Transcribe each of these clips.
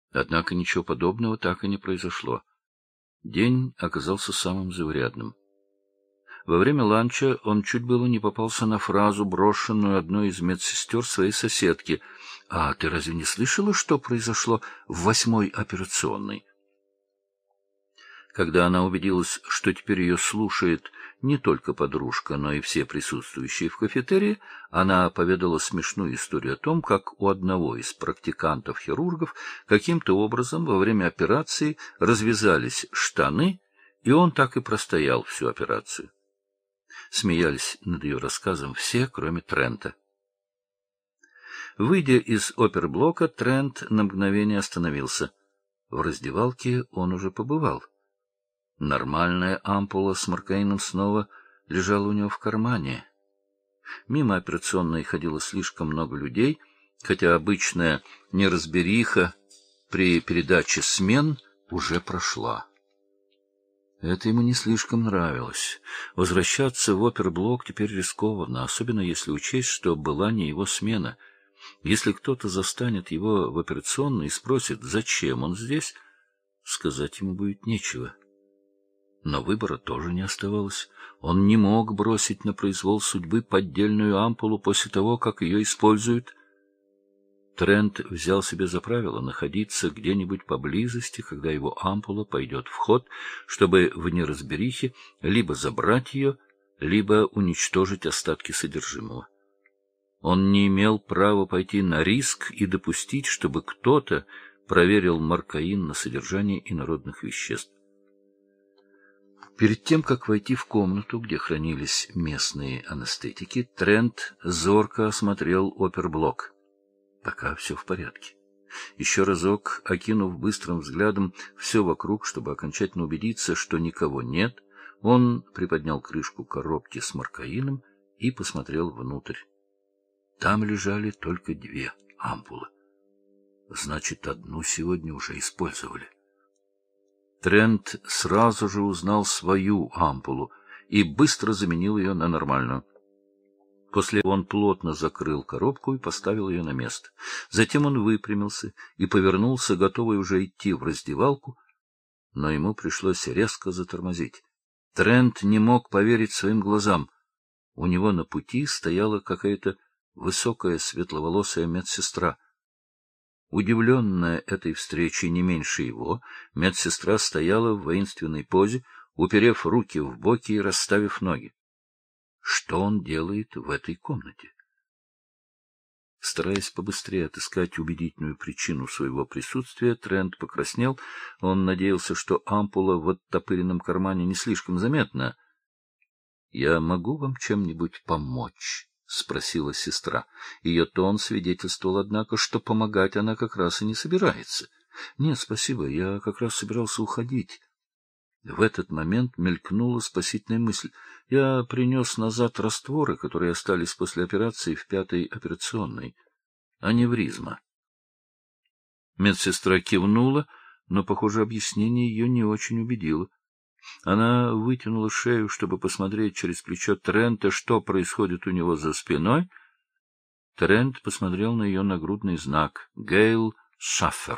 Однако ничего подобного так и не произошло. День оказался самым заурядным. Во время ланча он чуть было не попался на фразу, брошенную одной из медсестер своей соседки. «А ты разве не слышала, что произошло в 8-й операционной?» Когда она убедилась, что теперь ее слушает не только подружка, но и все присутствующие в кафетерии, она поведала смешную историю о том, как у одного из практикантов-хирургов каким-то образом во время операции развязались штаны, и он так и простоял всю операцию. Смеялись над ее рассказом все, кроме Трента. Выйдя из оперблока, Трент на мгновение остановился. В раздевалке он уже побывал. Нормальная ампула с маркаином снова лежала у него в кармане. Мимо операционной ходило слишком много людей, хотя обычная неразбериха при передаче смен уже прошла. Это ему не слишком нравилось. Возвращаться в оперблок теперь рискованно, особенно если учесть, что была не его смена. Если кто-то застанет его в операционной и спросит, зачем он здесь, сказать ему будет нечего. Но выбора тоже не оставалось. Он не мог бросить на произвол судьбы поддельную ампулу после того, как ее используют. Трент взял себе за правило находиться где-нибудь поблизости, когда его ампула пойдет в ход, чтобы в неразберихе либо забрать ее, либо уничтожить остатки содержимого. Он не имел права пойти на риск и допустить, чтобы кто-то проверил маркаин на содержание инородных веществ. Перед тем, как войти в комнату, где хранились местные анестетики, Трент зорко осмотрел оперблок. Пока все в порядке. Еще разок, окинув быстрым взглядом все вокруг, чтобы окончательно убедиться, что никого нет, он приподнял крышку коробки с маркаином и посмотрел внутрь. Там лежали только 2 ампулы. Значит, одну сегодня уже использовали. Трент сразу же узнал свою ампулу и быстро заменил ее на нормальную. После он плотно закрыл коробку и поставил ее на место. Затем он выпрямился и повернулся, готовый уже идти в раздевалку, но ему пришлось резко затормозить. Трент не мог поверить своим глазам. У него на пути стояла какая-то высокая светловолосая медсестра. Удивленная этой встречей не меньше его, медсестра стояла в воинственной позе, уперев руки в боки и расставив ноги. Что он делает в этой комнате? Стараясь побыстрее отыскать убедительную причину своего присутствия, Трент покраснел. Он надеялся, что ампула в оттопыренном кармане не слишком заметна. — Я могу вам чем-нибудь помочь? — спросила сестра. Ее тон свидетельствовал, однако, что помогать она как раз и не собирается. — Нет, спасибо, я как раз собирался уходить. В этот момент мелькнула спасительная мысль. Я принес назад растворы, которые остались после операции в 5-й операционной. Аневризма. Медсестра кивнула, но, похоже, объяснение ее не очень убедило. Она вытянула шею, чтобы посмотреть через плечо Трента, что происходит у него за спиной. Трент посмотрел на ее нагрудный знак — Гейл Шаффер.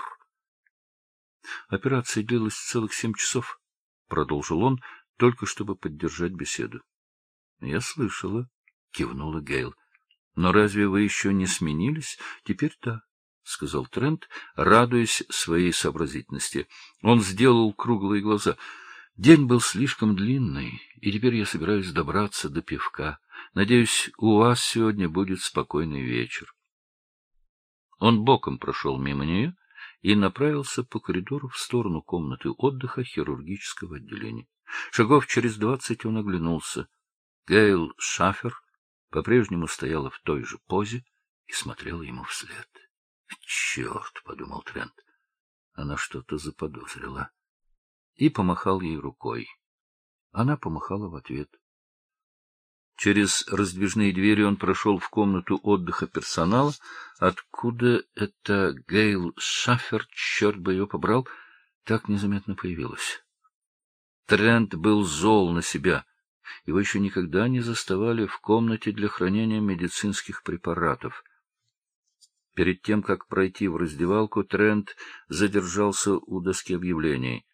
Операция длилась целых 7 часов. — продолжил он, только чтобы поддержать беседу. — Я слышала, — кивнула Гейл. — Но разве вы еще не сменились? — Теперь да, — сказал Трент, радуясь своей сообразительности. Он сделал круглые глаза. День был слишком длинный, и теперь я собираюсь добраться до пивка. Надеюсь, у вас сегодня будет спокойный вечер. Он боком прошел мимо нее и направился по коридору в сторону комнаты отдыха хирургического отделения. Шагов через 20 он оглянулся. Гейл Шаффер по-прежнему стояла в той же позе и смотрела ему вслед. «Черт!» — подумал Трент. Она что-то заподозрила. И помахал ей рукой. Она помахала в ответ. Через раздвижные двери он прошел в комнату отдыха персонала, откуда эта Гейл Шаффер, черт бы ее побрал, так незаметно появилась. Трент был зол на себя. Его еще никогда не заставали в комнате для хранения медицинских препаратов. Перед тем, как пройти в раздевалку, Трент задержался у доски объявлений.